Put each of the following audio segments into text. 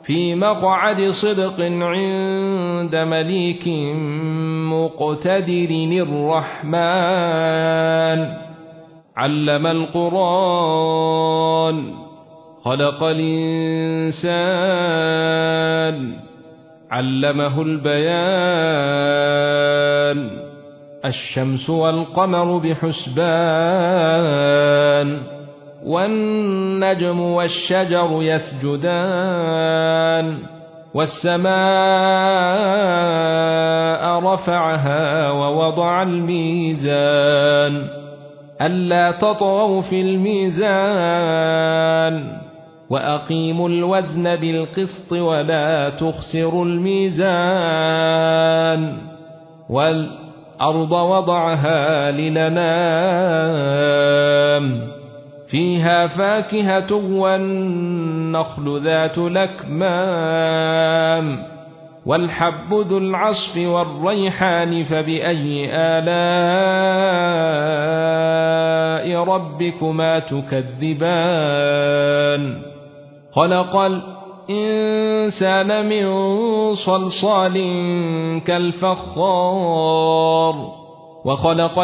في مقعد صدق عند مليك مقتدر الرحمن علم القرآن خلق الإنسان علمه البيان الشمس والقمر بحسبان والنجم والشجر يسجدان والسماء رفعها ووضع الميزان ألا تطغوا في الميزان وأقيموا الوزن بالقسط ولا تخسروا الميزان والأرض وضعها للأنام فيها فاكهة والنخل ذات الأكمام والحب ذو العصف والريحان فبأي آلاء ربكما تكذبان خلق الإنسان من صلصال كالفخار وخلق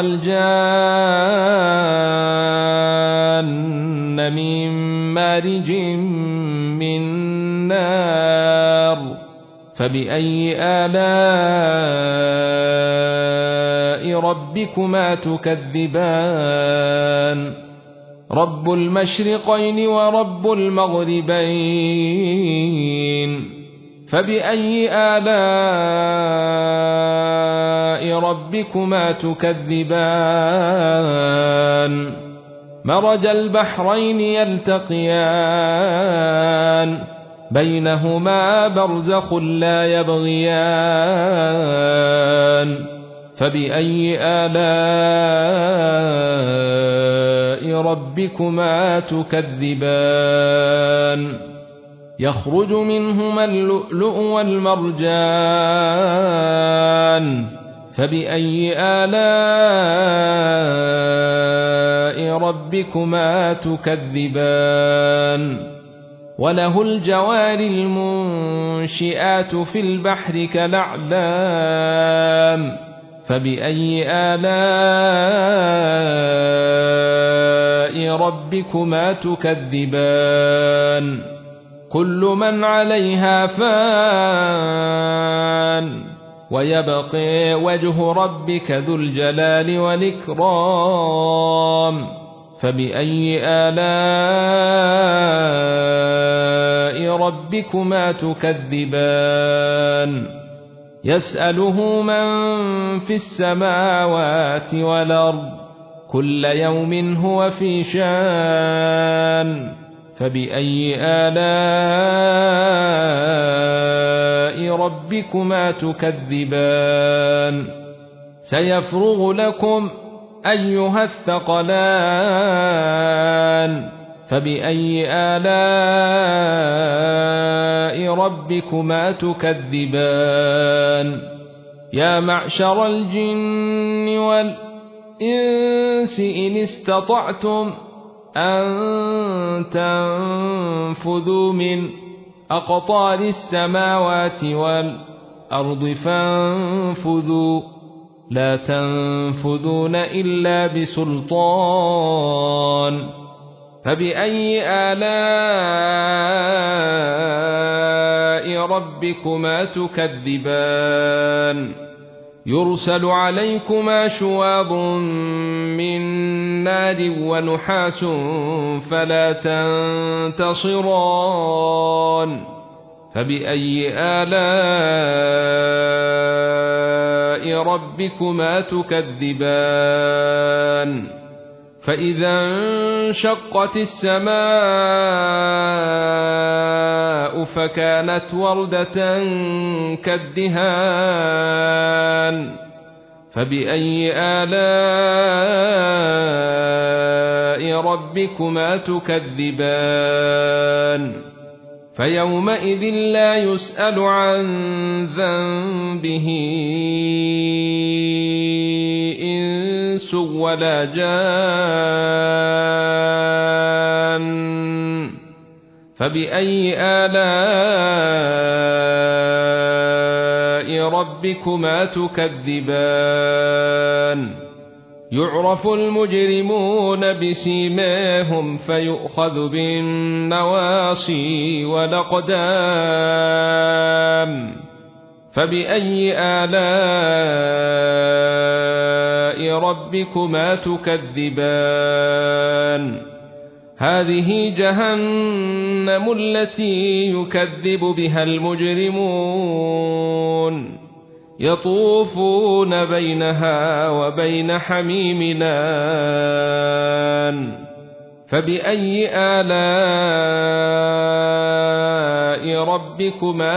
الجان من مارج من نار فبأي آلاء ربكما تكذبان رب المشرقين ورب المغربين فبأي آلاء ربكما تكذبان مرج البحرين يلتقيان بينهما برزخ لا يبغيان فبأي آلاء ربكما تكذبان يخرج منهما اللؤلؤ والمرجان فبأي آلاء ربكما تكذبان وله الجوار المنشئات في البحر كالأعلام فبأي آلاء ربكما تكذبان كل من عليها فان ويبقى وجه ربك ذو الجلال والإكرام فبأي آلاء ربكما تكذبان يسأله من في السماوات والأرض كل يوم هو في شان فبأي آلاء ربكما تكذبان سيفرغ لكم أيها الثقلان فبأي آلاء ربكما تكذبان يا معشر الجن والإنس إن استطعتم أن تنفذوا من أقطار السماوات والأرض فانفذوا لا تنفذون إلا بسلطان فبأي آلاء ربكما تكذبان يرسل عليكما شواظ من نار ونحاس فلا تنتصران فبأي آلاء ربكما تكذبان فإذا انشقت السماء فكانت وردة كالدهان فبأي آلاء ربكما تكذبان فيومئذ لا يسأل عن ذنبه إنس ولا جان فبأي آلاء ربكما تكذبان يعرف المجرمون بسيماهم فيؤخذ بالنواصي والأقدام فبأي آلاء ربكما تكذبان هذه جهنم التي يكذب بها المجرمون يطوفون بينها وبين حميم آن فبأي آلاء ربكما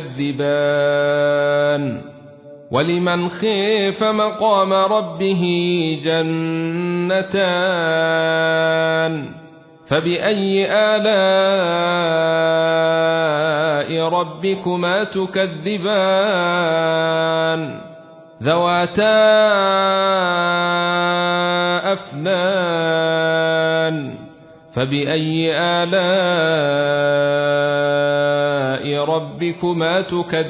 تكذبان ولمن خيف مقام ربه جنتان فبأي آلاء ربكما تكذبان ذواتا أفنان فبأي آلاء ربكما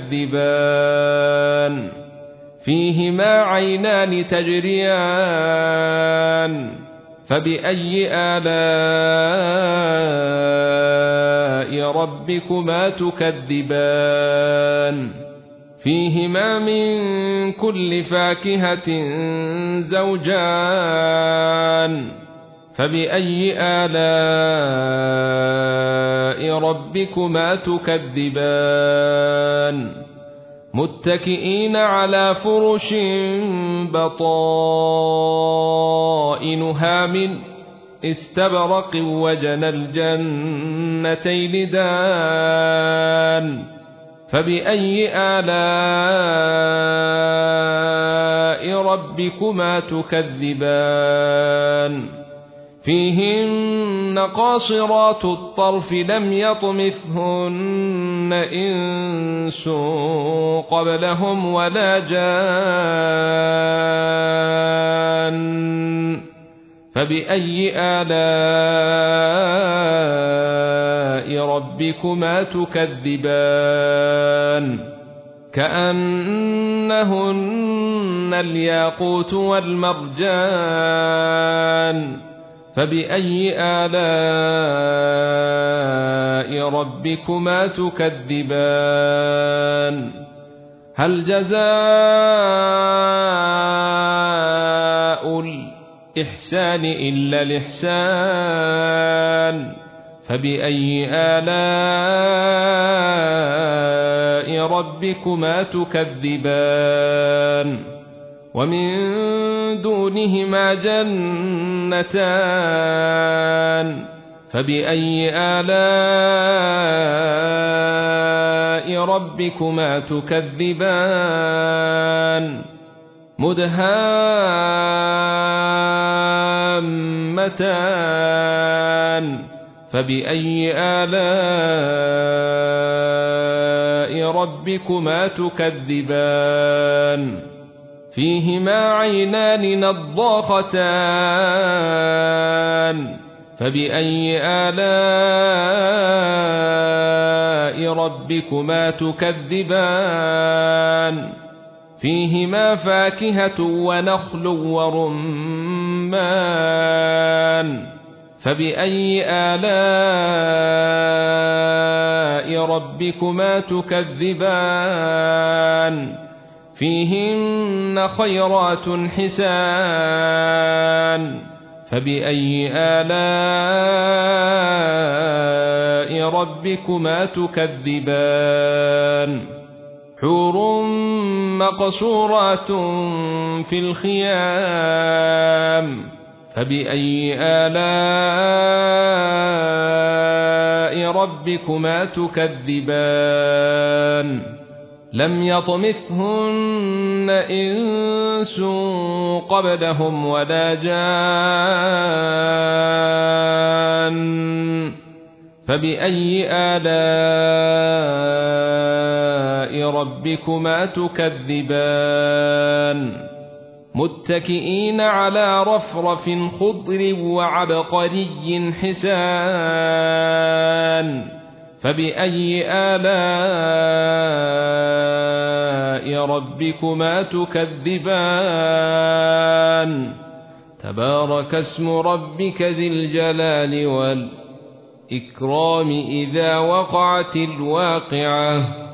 تكذبان فيهما عينان تجريان فبأي آلاء ربكما تكذبان فيهما من كل فاكهة زوجان فبأي آلاء ربكما تكذبان متكئين على فرش بطائنها من استبرق وجنى الجنتين دان فبأي آلاء ربكما تكذبان فيهن قاصرات الطرف لم يطمثهن إنس قبلهم ولا جان فبأي آلاء ربكما تكذبان كأنهن الياقوت والمرجان فبأي آلاء ربكما تكذبان هل جزاء الإحسان إلا الإحسان فبأي آلاء ربكما تكذبان ومن دونهما جنتان فبأي آلاء ربكما تكذبان مدهامتان فبأي آلاء ربكما تكذبان فيهما عينان نضاختان فبأي آلاء ربكما تكذبان فيهما فاكهة ونخل ورمان فبأي آلاء ربكما تكذبان فيهن خيرات حسان فبأي آلاء ربكما تكذبان حور مقصورات في الخيام فبأي آلاء ربكما تكذبان لم يطمثهن إنس قبلهم ولا جان فبأي آلاء ربكما تكذبان متكئين على رفرف خضر وعبقري حسان فبأي آلاء ربكما تكذبان تبارك اسم ربك ذي الجلال والإكرام إذا وقعت الواقعة